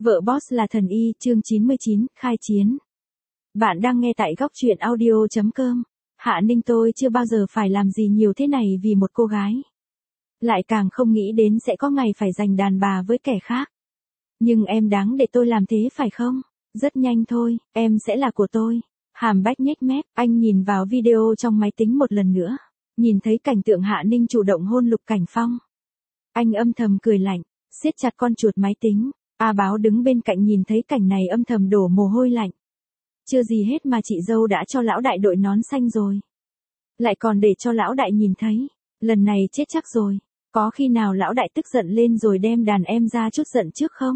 Vợ boss là thần y, chương 99, khai chiến. Bạn đang nghe tại góc truyện audio.com. Hạ Ninh, tôi chưa bao giờ phải làm gì nhiều thế này vì một cô gái. Lại càng không nghĩ đến sẽ có ngày phải giành đàn bà với kẻ khác. Nhưng em đáng để tôi làm thế phải không? Rất nhanh thôi, em sẽ là của tôi. Hàm Bách nhếch mép, anh nhìn vào video trong máy tính một lần nữa. Nhìn thấy cảnh tượng Hạ Ninh chủ động hôn Lục Cảnh Phong. Anh âm thầm cười lạnh, siết chặt con chuột máy tính. A Báo đứng bên cạnh nhìn thấy cảnh này âm thầm đổ mồ hôi lạnh. Chưa gì hết mà chị dâu đã cho lão đại đội nón xanh rồi. Lại còn để cho lão đại nhìn thấy. Lần này chết chắc rồi. Có khi nào lão đại tức giận lên rồi đem đàn em ra chút giận trước không?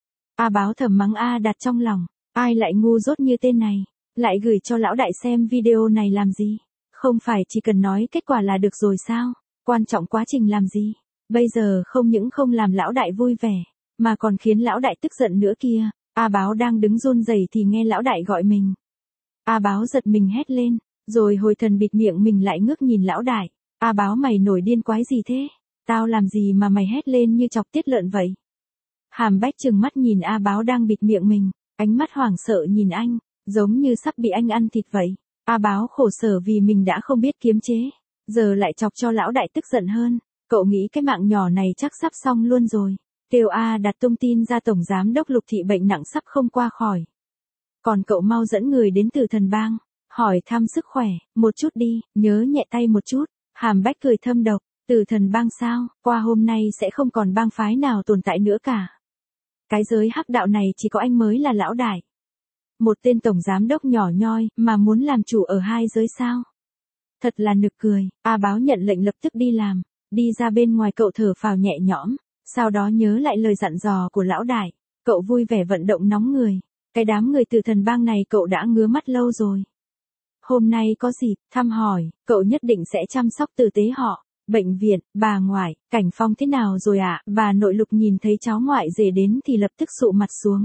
A Báo thầm mắng A Đạt trong lòng. Ai lại ngu dốt như tên này. Lại gửi cho lão đại xem video này làm gì? Không phải chỉ cần nói kết quả là được rồi sao? Quan trọng quá trình làm gì? Bây giờ không những không làm lão đại vui vẻ, mà còn khiến lão đại tức giận nữa kia. A Báo đang đứng run rẩy thì nghe lão đại gọi mình. A Báo giật mình hét lên, rồi hồi thần bịt miệng mình lại ngước nhìn lão đại. A Báo, mày nổi điên quái gì thế? Tao làm gì mà mày hét lên như chọc tiết lợn vậy? Hàm Bách trừng mắt nhìn A Báo đang bịt miệng mình, ánh mắt hoảng sợ nhìn anh, giống như sắp bị anh ăn thịt vậy. A Báo khổ sở vì mình đã không biết kiềm chế, giờ lại chọc cho lão đại tức giận hơn. Cậu nghĩ cái mạng nhỏ này chắc sắp xong luôn rồi. Kêu A Đạt tung tin ra tổng giám đốc Lục thị bệnh nặng sắp không qua khỏi. Còn cậu mau dẫn người đến Tử Thần Bang, hỏi thăm sức khỏe, một chút đi, nhớ nhẹ tay một chút. Hàm Bách cười thâm độc, Tử Thần Bang sao, qua hôm nay sẽ không còn bang phái nào tồn tại nữa cả. Cái giới hắc đạo này chỉ có anh mới là lão đại. Một tên tổng giám đốc nhỏ nhoi mà muốn làm chủ ở hai giới sao? Thật là nực cười. A Báo nhận lệnh lập tức đi làm. Đi ra bên ngoài cậu thở phào nhẹ nhõm, sau đó nhớ lại lời dặn dò của lão đại. Cậu vui vẻ vận động nóng người. Cái đám người Tử Thần Bang này cậu đã ngứa mắt lâu rồi. Hôm nay có dịp thăm hỏi, cậu nhất định sẽ chăm sóc tử tế họ. Bệnh viện, bà ngoại, Cảnh Phong thế nào rồi ạ? Bà nội Lục nhìn thấy cháu ngoại rể đến thì lập tức sụ mặt xuống.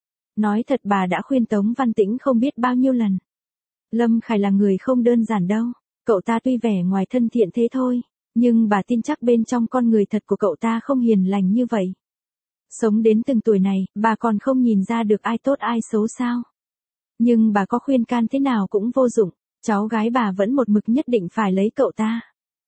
Nói thật, bà đã khuyên Tống Văn Tĩnh không biết bao nhiêu lần. Lâm Khải là người không đơn giản đâu. Cậu ta tuy vẻ ngoài thân thiện thế thôi, nhưng bà tin chắc bên trong con người thật của cậu ta không hiền lành như vậy. Sống đến từng tuổi này, bà còn không nhìn ra được ai tốt ai xấu sao? Nhưng bà có khuyên can thế nào cũng vô dụng, cháu gái bà vẫn một mực nhất định phải lấy cậu ta.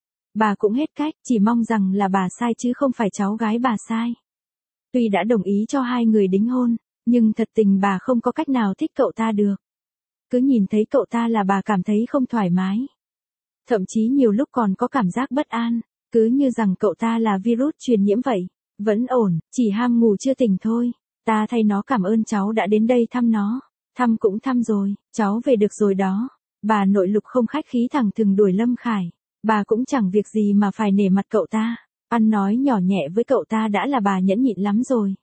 Bà cũng hết cách, chỉ mong rằng là bà sai chứ không phải cháu gái bà sai. Tuy đã đồng ý cho hai người đính hôn, nhưng thật tình bà không có cách nào thích cậu ta được. Cứ nhìn thấy cậu ta là bà cảm thấy không thoải mái. Thậm chí nhiều lúc còn có cảm giác bất an, cứ như rằng cậu ta là virus truyền nhiễm vậy. Vẫn ổn, chỉ ham ngủ chưa tỉnh thôi. Ta thay nó cảm ơn cháu đã đến đây thăm nó. Thăm cũng thăm rồi, cháu về được rồi đó. Bà nội Lục không khách khí thẳng thừng đuổi Lâm Khải. Bà cũng chẳng việc gì mà phải nể mặt cậu ta. Ăn nói nhỏ nhẹ với cậu ta đã là bà nhẫn nhịn lắm rồi.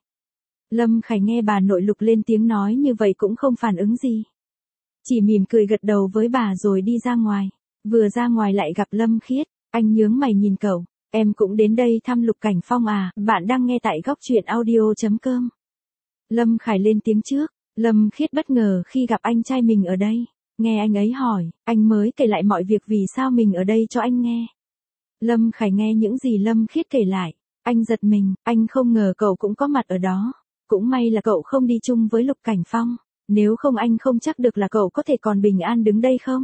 Lâm Khải nghe bà nội Lục lên tiếng nói như vậy cũng không phản ứng gì. Chỉ mỉm cười gật đầu với bà rồi đi ra ngoài. Vừa ra ngoài lại gặp Lâm Khiết. Anh nhướng mày nhìn cậu. Em cũng đến đây thăm Lục Cảnh Phong à? Bạn đang nghe tại góc truyện audio.com. Lâm Khải lên tiếng trước. Lâm Khiết bất ngờ khi gặp anh trai mình ở đây. Nghe anh ấy hỏi, anh mới kể lại mọi việc vì sao mình ở đây cho anh nghe. Lâm Khải nghe những gì Lâm Khiết kể lại. Anh giật mình, anh không ngờ cậu cũng có mặt ở đó. Cũng may là cậu không đi chung với Lục Cảnh Phong. Nếu không anh không chắc được là cậu có thể còn bình an đứng đây không.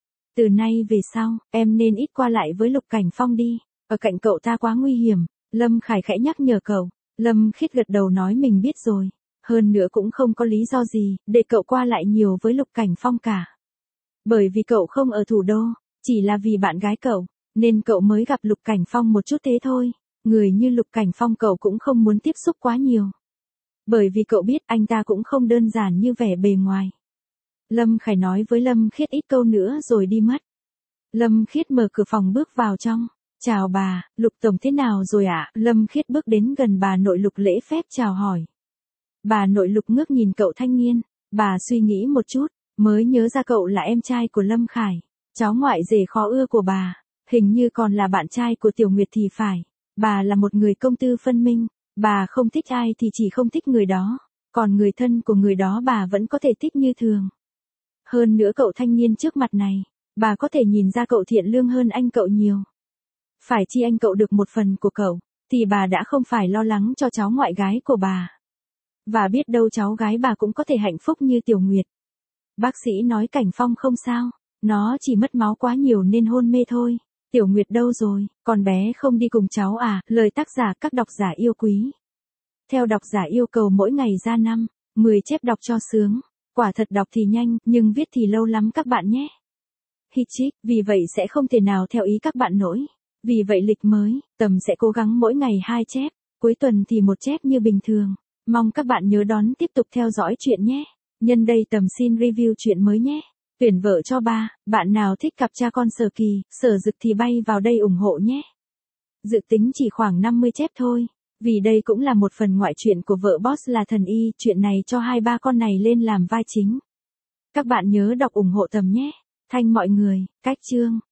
Từ nay về sau, em nên ít qua lại với Lục Cảnh Phong đi. Ở cạnh cậu ta quá nguy hiểm. Lâm Khải khẽ nhắc nhở cậu. Lâm Khiết gật đầu nói mình biết rồi. Hơn nữa cũng không có lý do gì để cậu qua lại nhiều với Lục Cảnh Phong cả. Bởi vì cậu không ở thủ đô, chỉ là vì bạn gái cậu, nên cậu mới gặp Lục Cảnh Phong một chút thế thôi. Người như Lục Cảnh Phong cậu cũng không muốn tiếp xúc quá nhiều. Bởi vì cậu biết anh ta cũng không đơn giản như vẻ bề ngoài. Lâm Khải nói với Lâm Khiết ít câu nữa rồi đi mất. Lâm Khiết mở cửa phòng bước vào trong. Chào bà, Lục Tổng thế nào rồi ạ? Lâm Khiết bước đến gần bà nội Lục lễ phép chào hỏi. Bà nội Lục ngước nhìn cậu thanh niên. Bà suy nghĩ một chút, mới nhớ ra cậu là em trai của Lâm Khải. Cháu ngoại rể khó ưa của bà. Hình như còn là bạn trai của Tiểu Nguyệt thì phải. Bà là một người công tư phân minh. Bà không thích ai thì chỉ không thích người đó. Còn người thân của người đó bà vẫn có thể thích như thường. Hơn nữa cậu thanh niên trước mặt này, bà có thể nhìn ra cậu thiện lương hơn anh cậu nhiều. Phải chi anh cậu được một phần của cậu, thì bà đã không phải lo lắng cho cháu ngoại gái của bà. Và biết đâu cháu gái bà cũng có thể hạnh phúc như Tiểu Nguyệt. Bác sĩ nói Cảnh Phong không sao, nó chỉ mất máu quá nhiều nên hôn mê thôi. Tiểu Nguyệt đâu rồi, con bé không đi cùng cháu à? Lời tác giả các độc giả yêu quý. Theo độc giả yêu cầu mỗi ngày ra 5, 10 chép đọc cho sướng. Quả thật đọc thì nhanh, nhưng viết thì lâu lắm các bạn nhé. Hitchik, vì vậy sẽ không thể nào theo ý các bạn nổi. Vì vậy lịch mới, Tầm sẽ cố gắng mỗi ngày 2 chép, cuối tuần thì 1 chép như bình thường. Mong các bạn nhớ đón tiếp tục theo dõi chuyện nhé. Nhân đây Tầm xin review chuyện mới nhé. Tuyển vợ cho ba, bạn nào thích cặp cha con Sở Kỳ, Sở Dực thì bay vào đây ủng hộ nhé. Dự tính chỉ khoảng 50 chép thôi. Vì đây cũng là một phần ngoại truyện của vợ boss là Thần Y, chuyện này cho 2-3 con này lên làm vai chính. Các bạn nhớ đọc ủng hộ Tầm nhé. Thanh mọi người, cách chương.